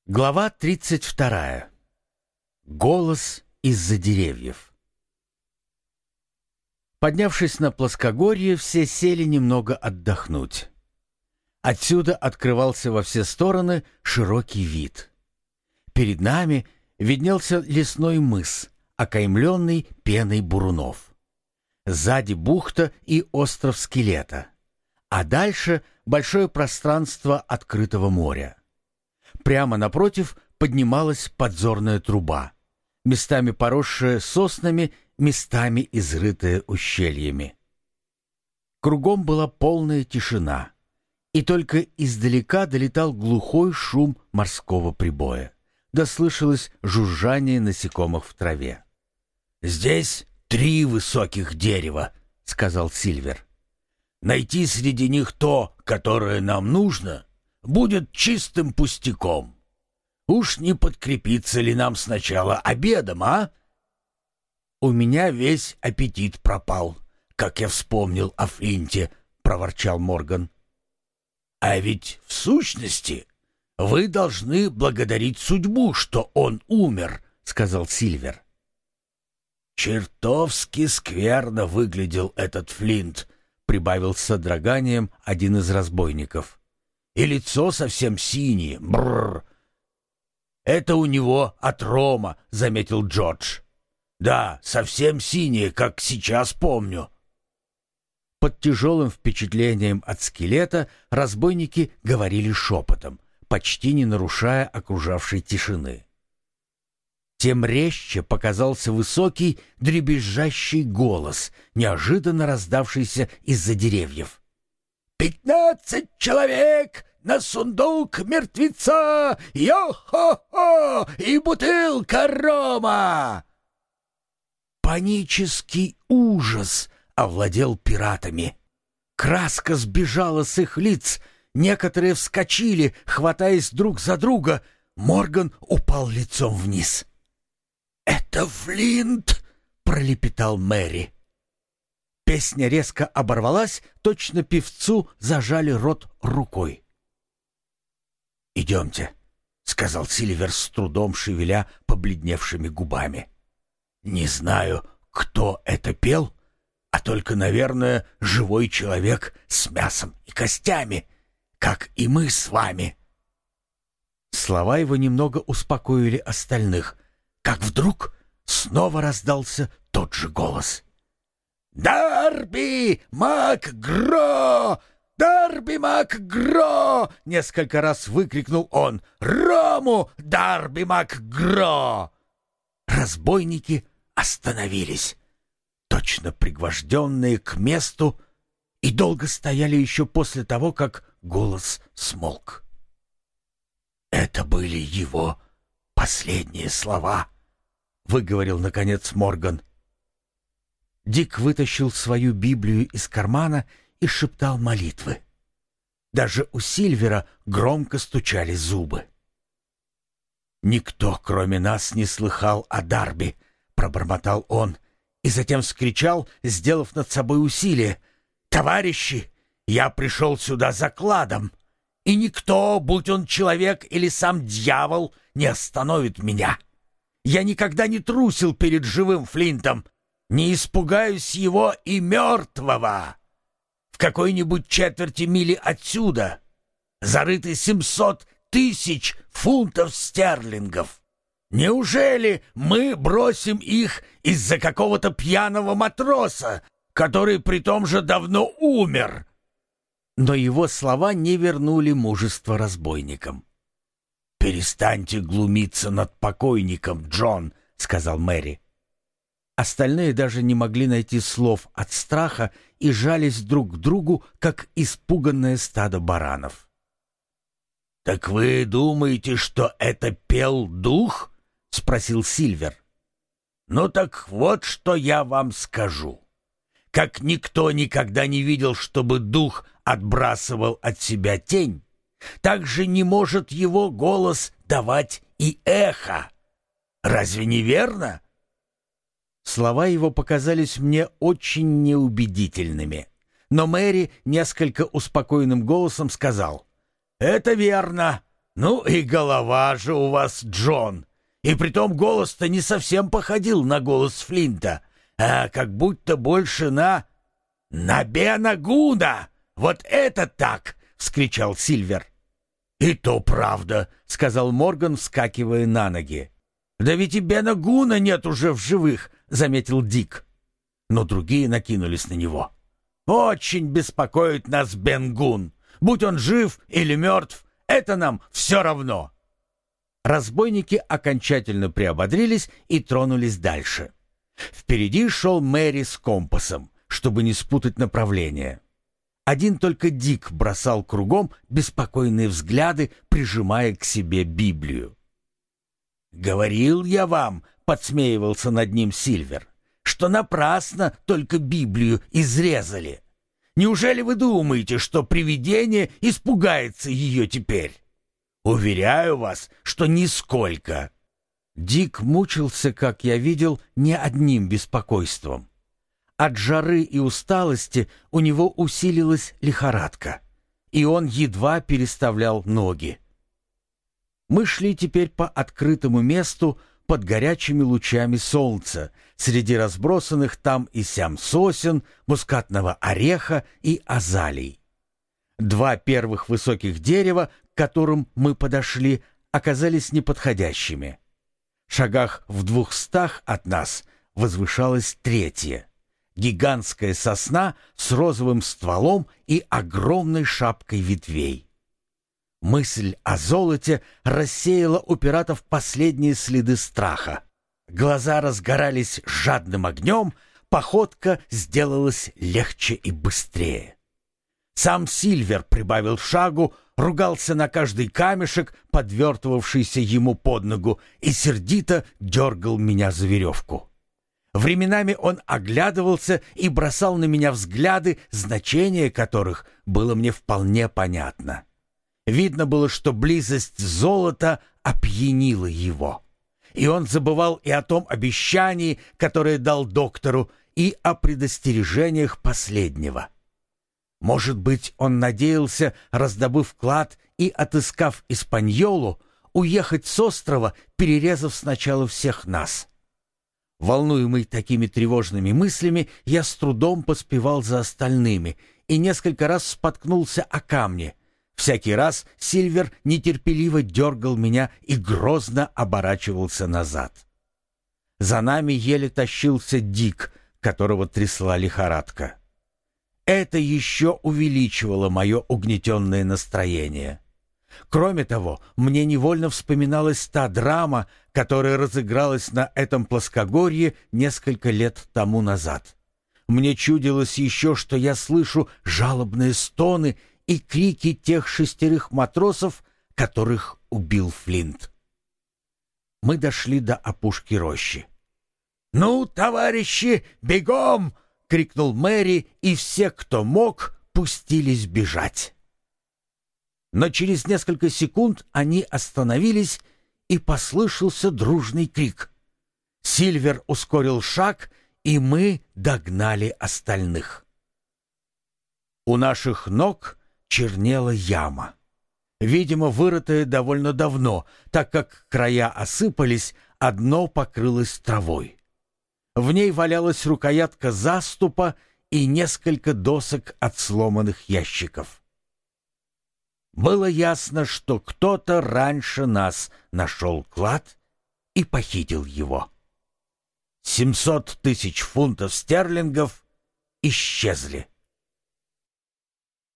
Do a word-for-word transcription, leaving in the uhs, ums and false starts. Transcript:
Глава тридцать вторая. Голос из-за деревьев. Поднявшись на плоскогорье, все сели немного отдохнуть. Отсюда открывался во все стороны широкий вид. Перед нами виднелся лесной мыс, окаймленный пеной бурунов. Сзади бухта и остров Скелета, а дальше большое пространство открытого моря. Прямо напротив поднималась подзорная труба, местами поросшая соснами, местами изрытая ущельями. Кругом была полная тишина, и только издалека долетал глухой шум морского прибоя, да слышалось жужжание насекомых в траве. «Здесь три высоких дерева», — сказал Сильвер. «Найти среди них то, которое нам нужно, будет чистым пустяком. Уж не подкрепиться ли нам сначала обедом, а?» «У меня весь аппетит пропал, как я вспомнил о Флинте», — проворчал Морган. «А ведь в сущности вы должны благодарить судьбу, что он умер», — сказал Сильвер. «Чертовски скверно выглядел этот Флинт», — прибавил с содроганием один из разбойников. «И лицо совсем синее. Бррр!» «Это у него от рома», — заметил Джордж. «Да, совсем синее, как сейчас помню». Под тяжелым впечатлением от скелета разбойники говорили шепотом, почти не нарушая окружавшей тишины. Тем резче показался высокий, дребезжащий голос, неожиданно раздавшийся из-за деревьев. «Пятнадцать человек на сундук мертвеца! Йо-хо-хо! И бутылка рома!» Панический ужас овладел пиратами. Краска сбежала с их лиц, некоторые вскочили, хватаясь друг за друга. Морган упал лицом вниз. «Это Флинт!» — пролепетал Мэри. Песня резко оборвалась, точно певцу зажали рот рукой. «Идемте», — сказал Сильвер, с трудом шевеля побледневшими губами. «Не знаю, кто это пел, а только, наверное, живой человек с мясом и костями, как и мы с вами». Слова его немного успокоили остальных, как вдруг снова раздался тот же голос. «Дарби МакГро! Дарби МакГро!» — несколько раз выкрикнул он. «Рому Дарби МакГро!» Разбойники остановились, точно пригвожденные к месту, и долго стояли еще после того, как голос смолк. «Это были его последние слова», — выговорил, наконец, Морган. Дик вытащил свою Библию из кармана и шептал молитвы. Даже у Сильвера громко стучали зубы. «Никто, кроме нас, не слыхал о Дарби», — пробормотал он, и затем вскричал, сделав над собой усилие: «Товарищи, я пришел сюда за кладом, и никто, будь он человек или сам дьявол, не остановит меня. Я никогда не трусил перед живым Флинтом, не испугаюсь его и мертвого. В какой-нибудь четверти мили отсюда зарыты семьсот тысяч фунтов стерлингов. Неужели мы бросим их из-за какого-то пьяного матроса, который при том же давно умер?» Но его слова не вернули мужество разбойникам. «Перестаньте глумиться над покойником, Джон», — сказал Мэри. Остальные даже не могли найти слов от страха и жались друг к другу, как испуганное стадо баранов. «Так вы думаете, что это пел дух?» — спросил Сильвер. «Ну так вот, что я вам скажу. Как никто никогда не видел, чтобы дух отбрасывал от себя тень, так же не может его голос давать и эхо. Разве не верно?» Слова его показались мне очень неубедительными, но Мэри несколько успокоенным голосом сказал: «Это верно, «Ну и голова же у вас, Джон! И притом голос-то не совсем походил на голос Флинта, а как будто больше на... на Бена Гуна! Вот это так!» — вскричал Сильвер. «И то правда», — сказал Морган, вскакивая на ноги. «Да ведь и Бена Гуна нет уже в живых», — заметил Дик. Но другие накинулись на него. «Очень беспокоит нас Бен Гун. Будь он жив или мертв, это нам все равно». Разбойники окончательно приободрились и тронулись дальше. Впереди шел Мэри с компасом, чтобы не спутать направление. Один только Дик бросал кругом беспокойные взгляды, прижимая к себе Библию. «Говорил я вам», — подсмеивался над ним Сильвер, «что напрасно только Библию изрезали. Неужели вы думаете, что привидение испугается ее теперь? Уверяю вас, что нисколько». Дик мучился, как я видел, не одним беспокойством. От жары и усталости у него усилилась лихорадка, и он едва переставлял ноги. Мы шли теперь по открытому месту под горячими лучами солнца, среди разбросанных там и сям сосен, мускатного ореха и азалий. Два первых высоких дерева, к которым мы подошли, оказались неподходящими. В шагах в двухстах от нас возвышалось третье. Гигантская сосна с розовым стволом и огромной шапкой ветвей. Мысль о золоте рассеяла у пиратов последние следы страха. Глаза разгорались жадным огнем, походка сделалась легче и быстрее. Сам Сильвер прибавил шагу, ругался на каждый камешек, подвертывавшийся ему под ногу, и сердито дергал меня за веревку. Временами он оглядывался и бросал на меня взгляды, значение которых было мне вполне понятно. Видно было, что близость золота опьянила его. И он забывал и о том обещании, которое дал доктору, и о предостережениях последнего. Может быть, он надеялся, раздобыв клад и отыскав Испаньолу, уехать с острова, перерезав сначала всех нас. Волнуемый такими тревожными мыслями, я с трудом поспевал за остальными и несколько раз споткнулся о камни. Всякий раз Сильвер нетерпеливо дергал меня и грозно оборачивался назад. За нами еле тащился Дик, которого трясла лихорадка. Это еще увеличивало мое угнетенное настроение. Кроме того, мне невольно вспоминалась та драма, которая разыгралась на этом плоскогорье несколько лет тому назад. Мне чудилось еще, что я слышу жалобные стоны и крики тех шестерых матросов, которых убил Флинт. Мы дошли до опушки рощи. «Ну, товарищи, бегом!» — крикнул Мэри, и все, кто мог, пустились бежать. Но через несколько секунд они остановились, и послышался дружный крик. Сильвер ускорил шаг, и мы догнали остальных. У наших ног чернела яма, видимо, вырытая довольно давно, так как края осыпались, а дно покрылось травой. В ней валялась рукоятка заступа и несколько досок от сломанных ящиков. Было ясно, что кто-то раньше нас нашел клад и похитил его. Семьсот тысяч фунтов стерлингов исчезли.